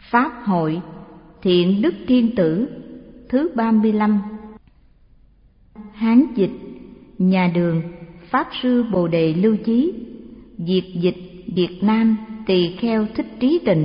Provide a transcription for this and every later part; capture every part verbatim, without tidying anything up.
Pháp hội Thiện Đức Thiên Tử thứ ba mươi lăm. Hán dịch nhà Đường, Pháp sư Bồ Đề Lưu Chí. Việt dịch Việt Nam, Tỳ Kheo Thích Trí Tịnh.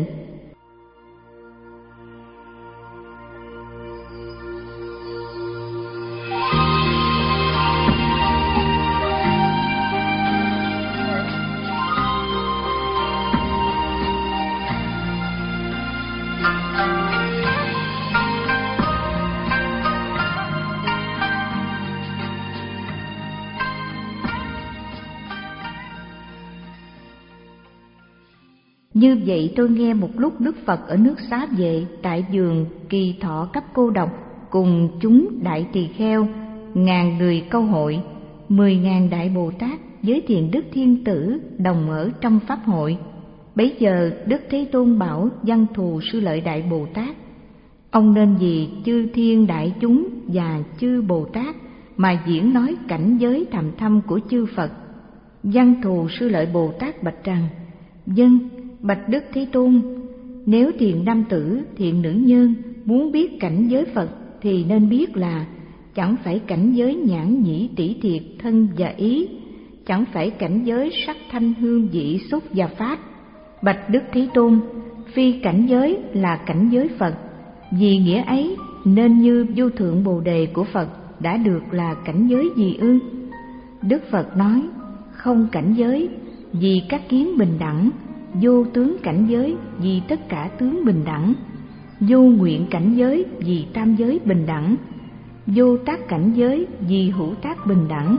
Như vậy tôi nghe một lúc Đức Phật ở nước Xá Vệ tại vườn Kỳ Thọ Cấp Cô Độc cùng chúng đại tỳ kheo, ngàn người câu hội, mười ngàn đại Bồ Tát với Thiện Đức Thiên Tử đồng ở trong Pháp hội. Bấy giờ Đức Thế Tôn bảo Văn Thù Sư Lợi Đại Bồ Tát: ông nên vì chư thiên đại chúng và chư Bồ Tát mà diễn nói cảnh giới thầm thâm của chư Phật. Văn Thù Sư Lợi Bồ Tát bạch rằng: vâng, bạch Đức Thế Tôn, nếu thiện nam tử, thiện nữ nhân muốn biết cảnh giới Phật thì nên biết là chẳng phải cảnh giới nhãn nhĩ tỷ thiệt thân và ý, chẳng phải cảnh giới sắc thanh hương vị xúc và pháp. Bạch Đức Thế Tôn, phi cảnh giới là cảnh giới Phật, vì nghĩa ấy nên như vô thượng Bồ Đề của Phật đã được là cảnh giới gì ư? Đức Phật nói: không cảnh giới, vì các kiến bình đẳng; vô tướng cảnh giới, vì tất cả tướng bình đẳng; vô nguyện cảnh giới, vì tam giới bình đẳng; vô tác cảnh giới, vì hữu tác bình đẳng;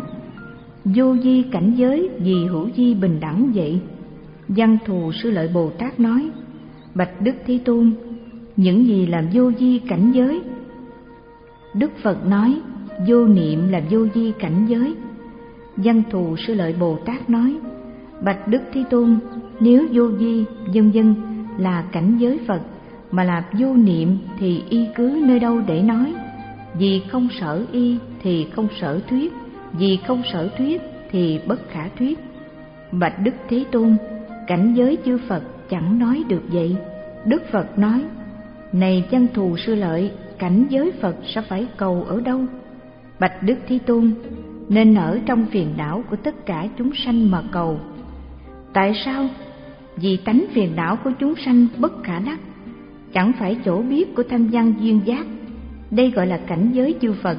vô di cảnh giới, vì hữu di bình đẳng vậy. Văn Thù Sư Lợi Bồ Tát nói: bạch Đức Thế Tôn, những gì là vô di cảnh giới? Đức Phật nói: vô niệm là vô di cảnh giới. Văn Thù Sư Lợi Bồ Tát nói: bạch Đức Thế Tôn, nếu vô vi vân vân là cảnh giới Phật, mà là vô niệm thì y cứ nơi đâu để nói? Vì không sở y thì không sở thuyết, vì không sở thuyết thì bất khả thuyết. Bạch Đức Thế Tôn, cảnh giới chư Phật chẳng nói được vậy. Đức Phật nói: này Văn Thù Sư Lợi, cảnh giới Phật sẽ phải cầu ở đâu? Bạch Đức Thế Tôn, nên ở trong phiền não của tất cả chúng sanh mà cầu. Tại sao? Vì tánh phiền não của chúng sanh bất khả đắc, chẳng phải chỗ biết của thanh văn duyên giác. Đây gọi là cảnh giới chư Phật.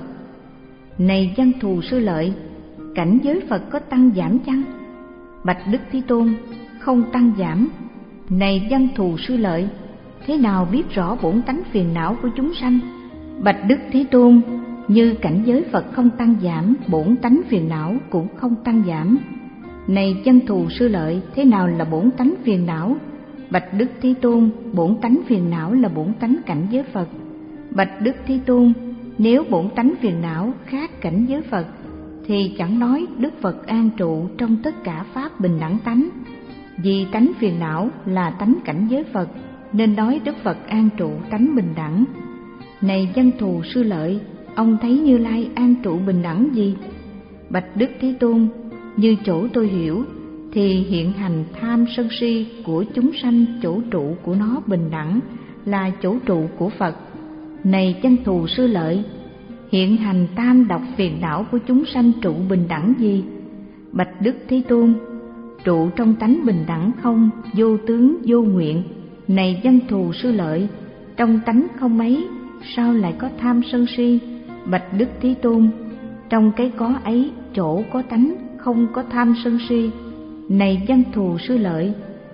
Này Văn Thù Sư Lợi, cảnh giới Phật có tăng giảm chăng? Bạch Đức Thế Tôn, không tăng giảm. Này Văn Thù Sư Lợi, thế nào biết rõ bổn tánh phiền não của chúng sanh? Bạch Đức Thế Tôn, như cảnh giới Phật không tăng giảm, bổn tánh phiền não cũng không tăng giảm. Này Văn Thù Sư Lợi, thế nào là bổn tánh phiền não? Bạch Đức Thế Tôn, bổn tánh phiền não là bổn tánh cảnh giới Phật. Bạch Đức Thế Tôn, nếu bổn tánh phiền não khác cảnh giới Phật thì chẳng nói Đức Phật an trụ trong tất cả pháp bình đẳng tánh. Vì tánh phiền não là tánh cảnh giới Phật, nên nói Đức Phật an trụ tánh bình đẳng. Này Văn Thù Sư Lợi, ông thấy Như Lai an trụ bình đẳng gì? Bạch Đức Thế Tôn, như chỗ tôi hiểu thì hiện hành tham sân si của chúng sanh, chỗ trụ của nó bình đẳng là chỗ trụ của Phật. Này Văn Thù Sư Lợi, hiện hành tam độc phiền não của chúng sanh trụ bình đẳng gì? Bạch Đức Thế Tôn, trụ trong tánh bình đẳng không, vô tướng vô nguyện. Này Văn Thù Sư Lợi, trong tánh không ấy sao lại có tham sân si? Bạch Đức Thế Tôn, trong cái có ấy chỗ có tánh không có tham sân si. Này Văn Thù Sư Lợi,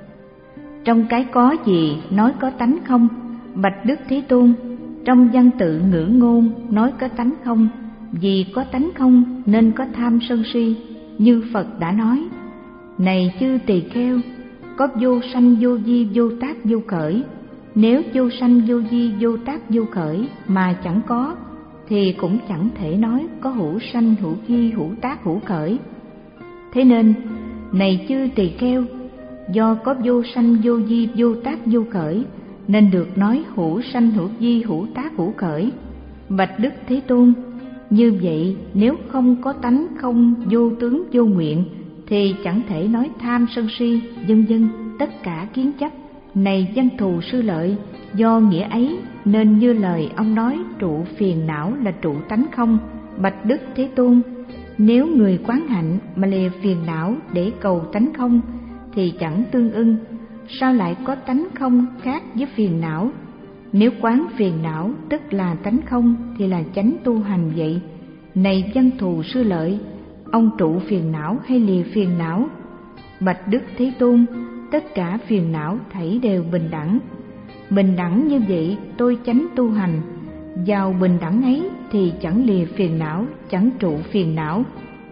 trong cái có gì nói có tánh không? Bạch Đức Thế Tôn, trong văn tự ngữ ngôn nói có tánh không? Vì có tánh không nên có tham sân si, như Phật đã nói: này chư tỳ kheo, có vô sanh vô di vô tác vô khởi. Nếu vô sanh vô di vô tác vô khởi mà chẳng có, thì cũng chẳng thể nói có hữu sanh hữu di hữu tác hữu khởi. Thế nên, này chư tỳ kheo, do có vô sanh vô di vô tác vô khởi nên được nói hữu sanh hữu di hữu tác hữu khởi. Bạch Đức Thế Tôn, như vậy nếu không có tánh không vô tướng vô nguyện thì chẳng thể nói tham sân si vân vân tất cả kiến chấp. Này Văn Thù Sư Lợi, Do nghĩa ấy nên như lời ông nói trụ phiền não là trụ tánh không. Bạch Đức Thế Tôn, nếu người quán hạnh mà lìa phiền não để cầu tánh không thì chẳng tương ưng, sao lại có tánh không khác với phiền não? Nếu quán phiền não tức là tánh không thì là chánh tu hành vậy. Này Văn Thù Sư Lợi, ông trụ phiền não hay lìa phiền não? Bạch Đức Thế Tôn, tất cả phiền não thảy đều bình đẳng. Bình đẳng như vậy tôi chánh tu hành. Vào bình đẳng ấy thì chẳng lìa phiền não, chẳng trụ phiền não.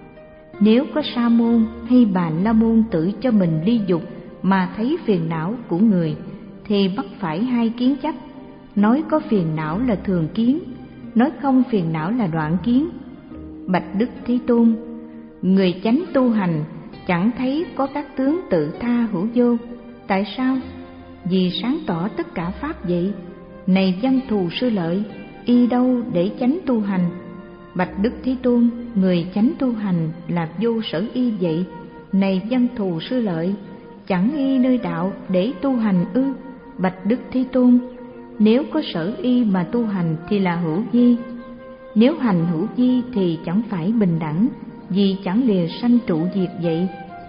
Nếu có sa môn hay bà la môn tự cho mình ly dục mà thấy phiền não của người thì bắt phải hai kiến chấp. Nói có phiền não là thường kiến, nói không phiền não là đoạn kiến. Bạch Đức Thế Tôn, người chánh tu hành chẳng thấy có các tướng tự tha hữu vô. Tại sao? Vì sáng tỏ tất cả pháp vậy. Này Văn Thù Sư Lợi, y đâu để chánh tu hành? Bạch Đức Thế Tôn, người chánh tu hành là vô sở y vậy. Này Văn Thù Sư Lợi, chẳng y nơi đạo để tu hành ư? Bạch Đức Thế Tôn, nếu có sở y mà tu hành thì là hữu vi. Nếu hành hữu vi thì chẳng phải bình đẳng, vì chẳng lìa sanh trụ diệt vậy.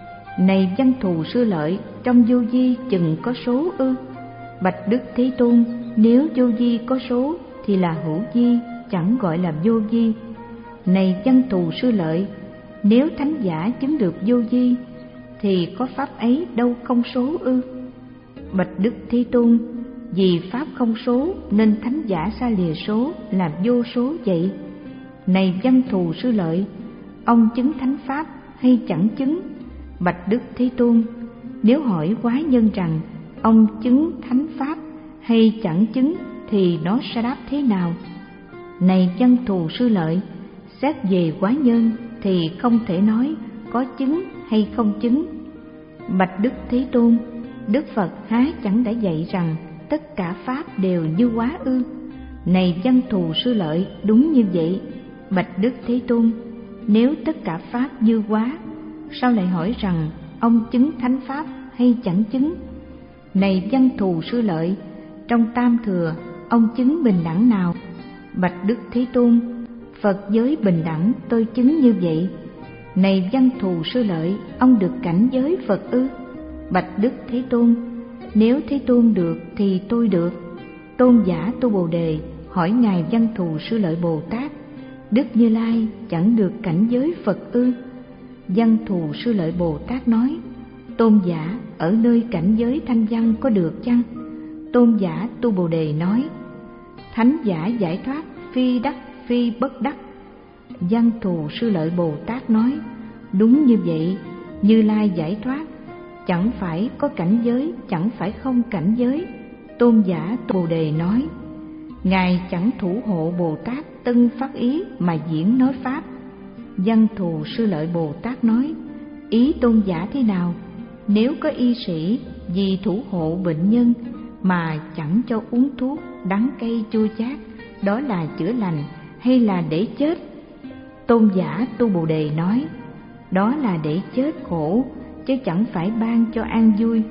Này Văn Thù Sư Lợi, trong vô vi chừng có số ư? Bạch Đức Thế Tôn, nếu vô vi có số thì là hữu vi, chẳng gọi là vô vi. Này Văn Thù Sư Lợi, nếu thánh giả chứng được vô vi thì có pháp ấy đâu không số ư? Bạch Đức Thế Tôn, vì pháp không số nên thánh giả xa lìa số là vô số vậy. Này Văn Thù Sư Lợi, ông chứng thánh pháp hay chẳng chứng? Bạch Đức Thế Tôn, nếu hỏi quái nhân rằng ông chứng thánh pháp hay chẳng chứng thì nó sẽ đáp thế nào? Này Văn Thù Sư Lợi, xét về quái nhân thì không thể nói có chứng hay không chứng. Bạch Đức Thế Tôn, Đức Phật há chẳng đã dạy rằng tất cả pháp đều như hóa ư? Này Văn Thù Sư Lợi, đúng như vậy. Bạch Đức Thế Tôn, nếu tất cả pháp như hóa, sao lại hỏi rằng ông chứng thánh pháp hay chẳng chứng? Này Văn Thù Sư Lợi, trong tam thừa ông chứng bình đẳng nào? Bạch Đức Thế Tôn, Phật giới bình đẳng tôi chứng như vậy. Này Văn Thù Sư Lợi, ông được cảnh giới Phật ư? Bạch Đức Thế Tôn, nếu Thế Tôn được thì tôi được. Tôn giả Tu Bồ Đề hỏi ngài Văn Thù Sư Lợi Bồ Tát, Đức Như Lai chẳng được cảnh giới Phật ư? Văn Thù Sư Lợi Bồ Tát nói, tôn giả ở nơi cảnh giới thanh văn có được chăng? Tôn giả Tu Bồ Đề nói, thánh giả giải thoát phi đắc phi bất đắc. Văn Thù Sư Lợi Bồ Tát nói, đúng như vậy. Như Lai giải thoát chẳng phải có cảnh giới, chẳng phải không cảnh giới. Tôn giả Tu Bồ Đề nói, ngài chẳng thủ hộ Bồ Tát tân phát ý mà diễn nói pháp. Văn Thù Sư Lợi Bồ Tát nói, ý tôn giả thế nào? Nếu có y sĩ vì thủ hộ bệnh nhân mà chẳng cho uống thuốc đắng cay chua chát, đó là chữa lành hay là để chết? Tôn giả Tu Bồ Đề nói, đó là để chết khổ, chứ chẳng phải ban cho an vui.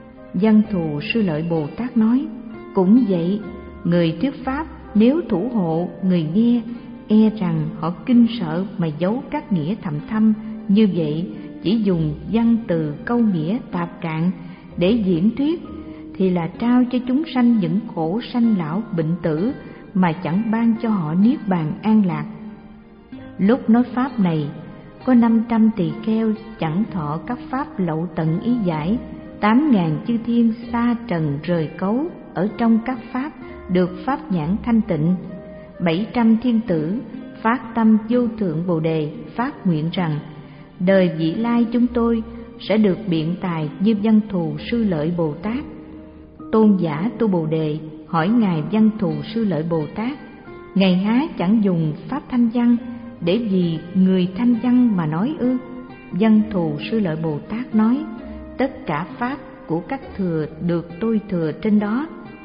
Văn Thù Sư Lợi Bồ Tát nói, cũng vậy, người thuyết pháp nếu thủ hộ người nghe, e rằng họ kinh sợ mà giấu các nghĩa thầm thâm, như vậy chỉ dùng văn từ câu nghĩa tạp cạn để diễn thuyết thì là trao cho chúng sanh những khổ sanh lão bệnh tử mà chẳng ban cho họ niết bàn an lạc. Lúc nói pháp này, có năm trăm tỳ kheo chẳng thọ các pháp lậu tận ý giải, tám ngàn chư thiên sa trần rời cấu ở trong các pháp được pháp nhãn thanh tịnh. Bảy trăm thiên tử phát tâm vô thượng Bồ Đề, phát nguyện rằng đời vị lai chúng tôi sẽ được biện tài như Văn Thù Sư Lợi Bồ Tát. Tôn giả Tu Bồ Đề hỏi ngài Văn Thù Sư Lợi Bồ Tát, ngài há chẳng dùng pháp thanh văn để vì người thanh văn mà nói ư? Văn Thù Sư Lợi Bồ Tát nói, tất cả pháp của các thừa được tôi thừa trên đó.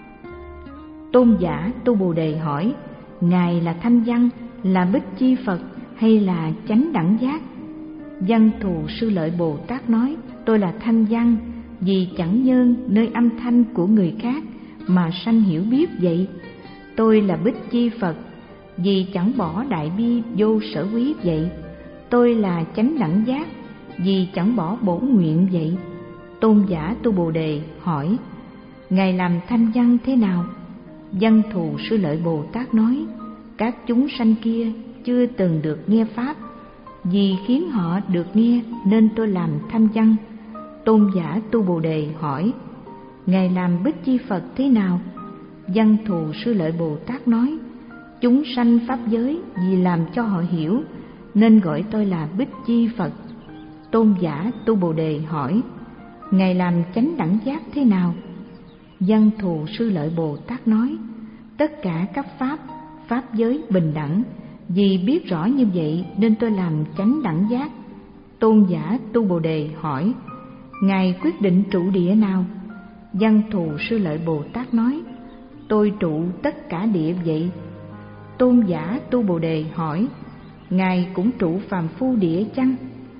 Tôn giả Tu Bồ Đề hỏi, ngài là thanh văn, là bích chi Phật hay là chánh đẳng giác? Văn Thù Sư Lợi Bồ Tát nói, tôi là thanh văn, vì chẳng nhơn nơi âm thanh của người khác mà sanh hiểu biết vậy? Tôi là Bích Chi Phật, vì chẳng bỏ đại bi vô sở quý vậy. Tôi là chánh đẳng giác, vì chẳng bỏ bổn nguyện vậy. Tôn giả Tu Bồ Đề hỏi: Ngài làm thanh văn thế nào? Văn Thù Sư Lợi Bồ Tát nói: Các chúng sanh kia chưa từng được nghe pháp, vì khiến họ được nghe nên tôi làm thanh văn. Tôn giả Tu Bồ Đề hỏi: Ngài làm Bích Chi Phật thế nào? Văn Thù Sư Lợi Bồ Tát nói: Chúng sanh pháp giới vì làm cho họ hiểu nên gọi tôi là Bích Chi Phật. Tôn giả Tu Bồ Đề hỏi: Ngài làm chánh đẳng giác thế nào? Văn Thù Sư Lợi Bồ Tát nói: Tất cả các pháp, pháp giới bình đẳng, vì biết rõ như vậy nên tôi làm chánh đẳng giác. Tôn giả Tu Bồ Đề hỏi: Ngài quyết định trụ địa nào? Văn Thù Sư Lợi Bồ Tát nói: Tôi trụ tất cả địa vậy. Tôn giả Tu Bồ Đề hỏi: Ngài cũng trụ phàm phu địa chăng?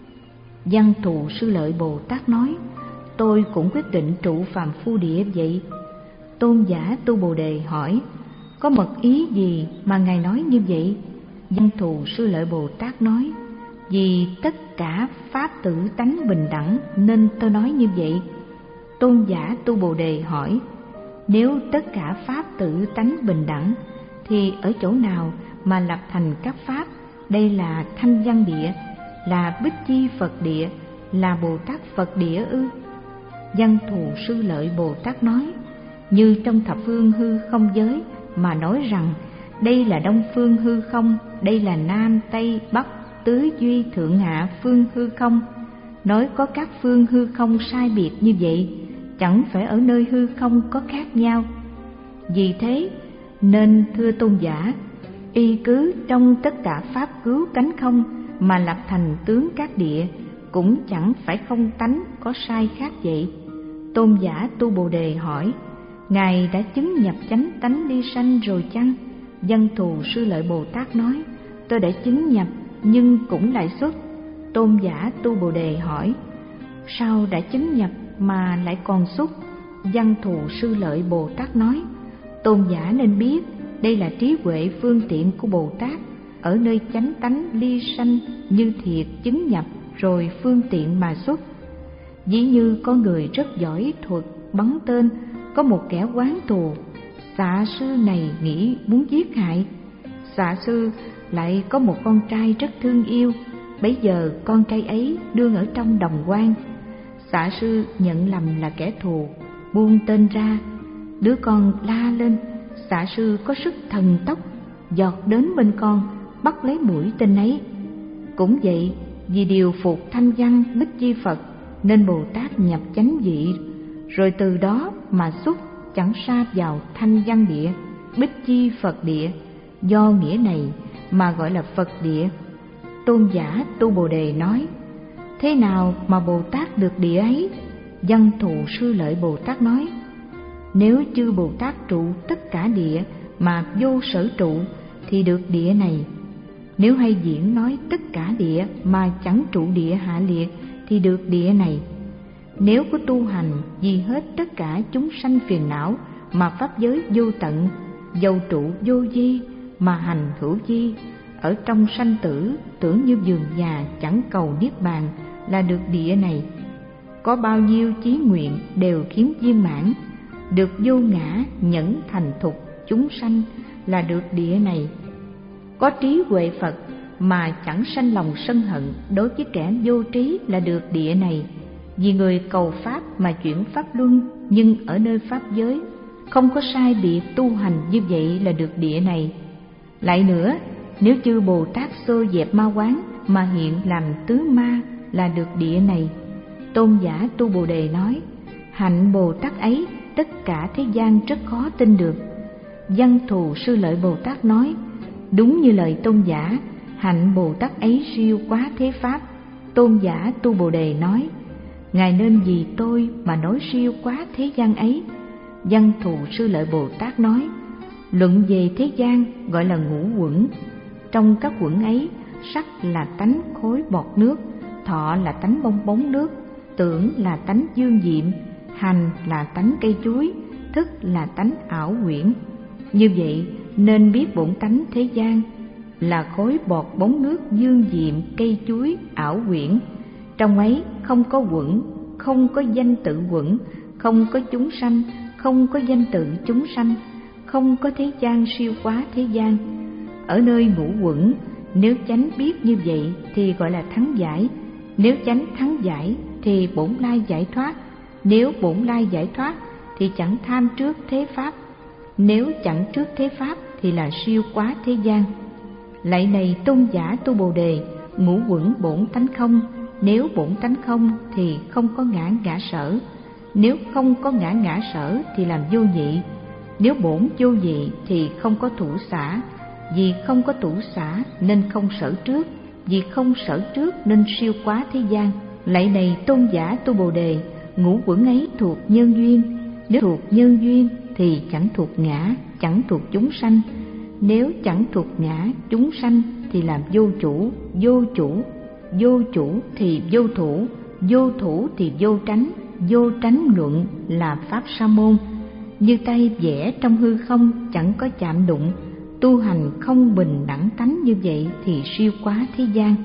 Văn Thù Sư Lợi Bồ Tát nói: Tôi cũng quyết định trụ phàm phu địa vậy. Tôn giả Tu Bồ Đề hỏi: Có mật ý gì mà Ngài nói như vậy? Văn Thù Sư Lợi Bồ Tát nói: Vì tất cả pháp tự tánh bình đẳng nên tôi nói như vậy. Tôn giả Tu Bồ Đề hỏi: Nếu tất cả pháp tự tánh bình đẳng thì ở chỗ nào mà lập thành các pháp? Đây là thanh văn địa, là Bích Chi Phật địa, là Bồ Tát Phật địa ư? Văn Thù Sư Lợi Bồ Tát nói: Như trong thập phương hư không giới mà nói rằng đây là đông phương hư không, đây là nam tây bắc tứ duy thượng hạ phương hư không, nói có các phương hư không sai biệt như vậy, chẳng phải ở nơi hư không có khác nhau. Vì thế nên thưa tôn giả, y cứ trong tất cả pháp cứu cánh không mà lập thành tướng các địa, cũng chẳng phải không tánh có sai khác vậy. Tôn giả Tu Bồ Đề hỏi: Ngài đã chứng nhập chánh tánh ly sanh rồi chăng? Văn Thù Sư Lợi Bồ Tát nói: Tôi đã chứng nhập nhưng cũng lại xuất. Tôn giả Tu Bồ Đề hỏi: Sao đã chứng nhập mà lại còn xuất? Văn Thù Sư Lợi Bồ Tát nói: Tôn giả nên biết đây là trí huệ phương tiện của Bồ Tát, ở nơi chánh tánh ly sanh như thiệt chứng nhập rồi phương tiện mà xuất. Ví như có người rất giỏi thuật bắn tên, có một kẻ oán thù, xạ sư này nghĩ muốn giết hại. Xạ sư lại có một con trai rất thương yêu, bấy giờ con trai ấy đương ở trong đồng quan. Xạ sư nhận lầm là kẻ thù, buông tên ra, đứa con la lên. Xạ sư có sức thần tốc, giọt đến bên con, bắt lấy mũi tên ấy. Cũng vậy, vì điều phục thanh văn Bích Chi Phật nên Bồ Tát nhập chánh vị, rồi từ đó mà xuất chẳng sa vào thanh văn địa, Bích Chi Phật địa. Do nghĩa này mà gọi là Phật địa. Tôn giả Tu Bồ Đề nói: Thế nào mà Bồ Tát được địa ấy? Văn Thù Sư Lợi Bồ Tát nói: Nếu chư Bồ Tát trụ tất cả địa mà vô sở trụ thì được địa này. Nếu hay diễn nói tất cả địa mà chẳng trụ địa hạ liệt thì được địa này. Nếu có tu hành vì hết tất cả chúng sanh phiền não mà pháp giới vô tận, dầu trụ vô vi mà hành hữu vi, ở trong sanh tử tưởng như vườn già chẳng cầu niết bàn là được địa này. Có bao nhiêu chí nguyện đều khiến viên mãn, được vô ngã nhẫn thành thục chúng sanh là được địa này. Có trí huệ Phật mà chẳng sanh lòng sân hận đối với kẻ vô trí là được địa này. Vì người cầu pháp mà chuyển pháp luân, nhưng ở nơi pháp giới không có sai biệt tu hành như vậy là được địa này. Lại nữa, nếu chư Bồ Tát xô dẹp ma quán mà hiện làm tứ ma là được địa này. Tôn giả Tu Bồ Đề nói: Hạnh Bồ Tát ấy tất cả thế gian rất khó tin được. Văn Thù Sư Lợi Bồ Tát nói: Đúng như lời tôn giả, hạnh Bồ Tát ấy siêu quá thế pháp. Tôn giả Tu Bồ Đề nói: Ngài nên vì tôi mà nói siêu quá thế gian ấy. Văn Thù Sư Lợi Bồ Tát nói: Luận về thế gian gọi là ngũ quẩn. Trong các quẩn ấy, sắc là tánh khối bọt nước, thọ là tánh bong bóng nước, tưởng là tánh dương diệm, hành là tánh cây chuối, thức là tánh ảo quyển. Như vậy nên biết bổn tánh thế gian là khối bọt bóng nước dương diệm cây chuối ảo quyển. Trong ấy không có quẩn, không có danh tự quẩn, không có chúng sanh, không có danh tự chúng sanh, không có thế gian siêu quá thế gian. Ở nơi ngũ quẩn, nếu chánh biết như vậy thì gọi là thắng giải. Nếu chánh thắng giải thì bổn lai giải thoát. Nếu bổn lai giải thoát thì chẳng tham trước thế pháp. Nếu chẳng trước thế pháp thì là siêu quá thế gian. Lạy này tôn giả tu Bồ Đề, ngũ quẩn bổn tánh không. Nếu bổn tánh không thì không có ngã ngã sở. Nếu không có ngã ngã sở thì làm vô nhị. Nếu bổn vô nhị thì không có thủ xả. Vì không có thủ xả nên không sở trước. Vì không sở trước nên siêu quá thế gian. Lạy này tôn giả tu Bồ Đề, ngũ quẩn ấy thuộc nhân duyên. Nếu thuộc nhân duyên thì chẳng thuộc ngã, chẳng thuộc chúng sanh. Nếu chẳng thuộc ngã, chúng sanh thì làm vô chủ, vô chủ. Vô chủ thì vô thủ, vô thủ thì vô tránh. Vô tránh luận là pháp sa môn. Như tay vẽ trong hư không chẳng có chạm đụng. Tu hành không bình đẳng tánh như vậy thì siêu quá thế gian.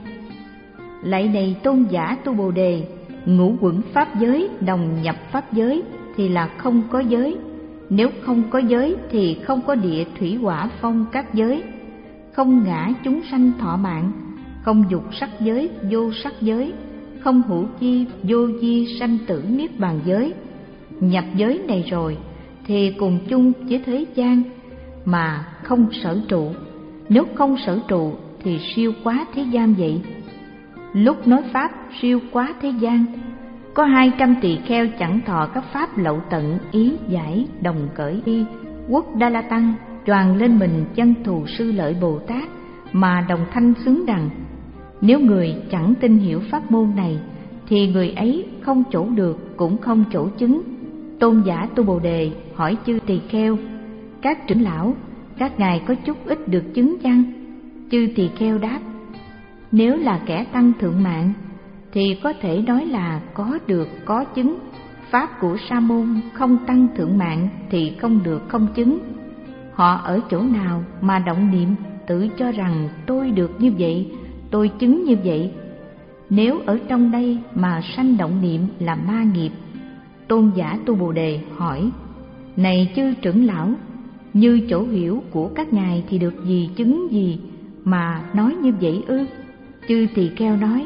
Lạy này tôn giả tu Bồ Đề, ngũ quẩn pháp giới đồng nhập pháp giới thì là không có giới. Nếu không có giới thì không có địa thủy hỏa phong các giới. Không ngã chúng sanh thọ mạng, không dục sắc giới vô sắc giới, không hữu chi vô di sanh tử niết bàn giới. Nhập giới này rồi thì cùng chung với thế gian mà không sở trụ. Nếu không sở trụ thì siêu quá thế gian vậy. Lúc nói pháp siêu quá thế gian, có hai trăm tỳ kheo chẳng thọ các pháp lậu tận ý giải đồng cởi y. Quốc Đa La Tăng choàng lên mình chân thù sư lợi Bồ Tát mà đồng thanh xứng rằng: nếu người chẳng tin hiểu pháp môn này thì người ấy không chỗ được cũng không chỗ chứng. Tôn giả tu Bồ Đề hỏi chư tỳ kheo: các trưởng lão, các ngài có chút ít được chứng chăng? Chư tỳ kheo đáp: nếu là kẻ tăng thượng mạng thì có thể nói là có được có chứng. Pháp của sa môn không tăng thượng mạng thì không được không chứng. Họ ở chỗ nào mà động niệm tự cho rằng tôi được như vậy, tôi chứng như vậy? Nếu ở trong đây mà sanh động niệm là ma nghiệp. Tôn giả tu Bồ Đề hỏi: này chư trưởng lão, như chỗ hiểu của các ngài thì được gì chứng gì mà nói như vậy ư? Chư tỳ kheo nói: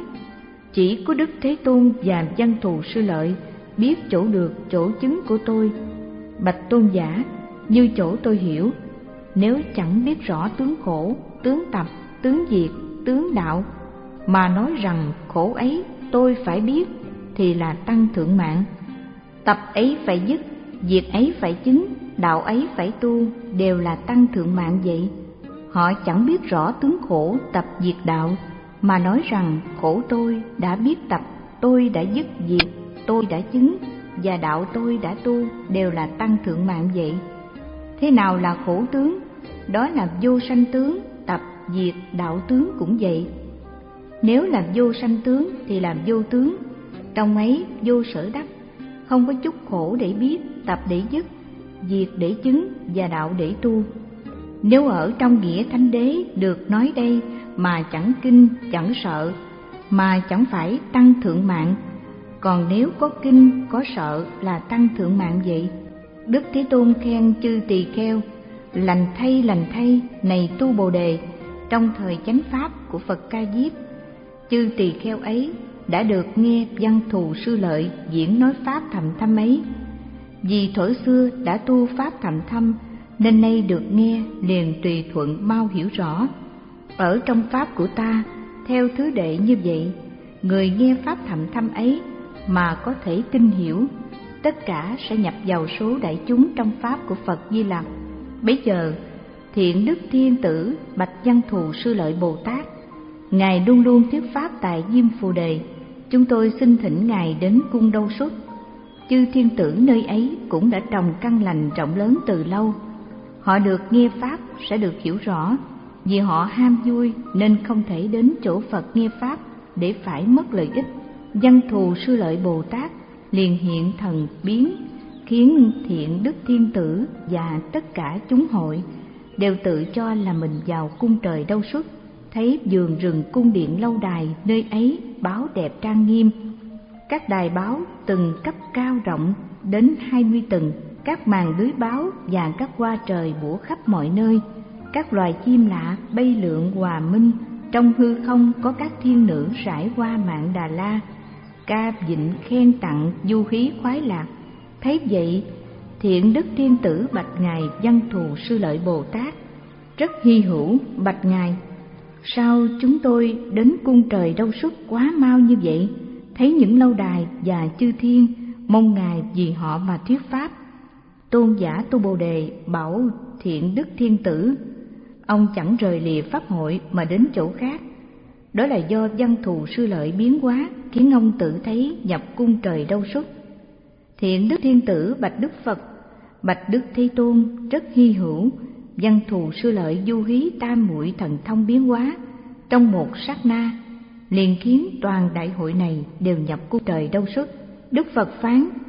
chỉ có Đức Thế Tôn và Văn Thù Sư Lợi biết chỗ được chỗ chứng của tôi. Bạch tôn giả, như chỗ tôi hiểu, nếu chẳng biết rõ tướng khổ, tướng tập, tướng diệt, tướng đạo mà nói rằng khổ ấy tôi phải biết thì là tăng thượng mạng. Tập ấy phải dứt, diệt ấy phải chứng, đạo ấy phải tu, đều là tăng thượng mạng vậy. Họ chẳng biết rõ tướng khổ, tập, diệt, đạo mà nói rằng khổ tôi đã biết tập, tôi đã dứt diệt, tôi đã chứng và đạo tôi đã tu, đều là tăng thượng mạng vậy. Thế nào là khổ tướng? Đó là vô sanh tướng, tập, diệt, đạo tướng cũng vậy. Nếu làm vô sanh tướng thì làm vô tướng, trong ấy vô sở đắc, không có chút khổ để biết, tập để dứt, diệt để chứng và đạo để tu. Nếu ở trong nghĩa thánh đế được nói đây mà chẳng kinh, chẳng sợ, mà chẳng phải tăng thượng mạng. Còn nếu có kinh, có sợ là tăng thượng mạng vậy. Đức Thế Tôn khen chư tỳ kheo: lành thay, lành thay, này tu Bồ Đề, trong thời chánh pháp của Phật Ca Diếp, chư tỳ kheo ấy đã được nghe Văn Thù Sư Lợi diễn nói pháp thầm thâm ấy. Vì thuở xưa đã tu pháp thầm thâm nên nay được nghe liền tùy thuận mau hiểu rõ. Ở trong pháp của ta, theo thứ đệ như vậy, người nghe pháp thầm thâm ấy mà có thể tin hiểu, tất cả sẽ nhập vào số đại chúng trong pháp của Phật Di Lặc. Bấy giờ Thiện Đức Thiên Tử bạch Văn Thù Sư Lợi Bồ Tát: ngài luôn luôn thuyết pháp tại Diêm Phù Đề, chúng tôi xin thỉnh ngài đến cung Đâu Xuất. Chư thiên tử nơi ấy cũng đã trồng căn lành rộng lớn từ lâu. Họ được nghe pháp sẽ được hiểu rõ. Vì họ ham vui nên không thể đến chỗ Phật nghe pháp để phải mất lợi ích. Văn Thù Sư Lợi Bồ Tát liền hiện thần biến, khiến Thiện Đức Thiên Tử và tất cả chúng hội đều tự cho là mình vào cung trời Đâu Xuất, thấy vườn rừng cung điện lâu đài nơi ấy báo đẹp trang nghiêm. Các đài báo từng cấp cao rộng đến hai mươi tầng, các màn lưới báo và các hoa trời bủa khắp mọi nơi. Các loài chim lạ bay lượn hòa minh, trong hư không có các thiên nữ rải hoa mạng Đà La, ca vịnh khen tặng du hí khoái lạc. Thấy vậy, Thiện Đức Thiên Tử bạch ngài Văn Thù Sư Lợi Bồ Tát: rất hy hữu, bạch ngài, sao chúng tôi đến cung trời Đâu Xuất quá mau như vậy? Thấy những lâu đài và chư thiên, mong ngài vì họ mà thuyết pháp. Tôn giả Tu Bồ Đề bảo Thiện Đức Thiên Tử, ông chẳng rời lìa pháp hội mà đến chỗ khác. Đó là do Văn Thù Sư Lợi biến hóa, khiến ông tự thấy nhập cung trời Đâu Xuất. Thiện Đức Thiên Tử bạch Đức Phật: bạch Đức Thế Tôn, rất hy hữu, Văn Thù Sư Lợi du hí tam muội thần thông biến hóa trong một sát na, liền khiến toàn đại hội này đều nhập cung trời Đâu Xuất. Đức Phật phán: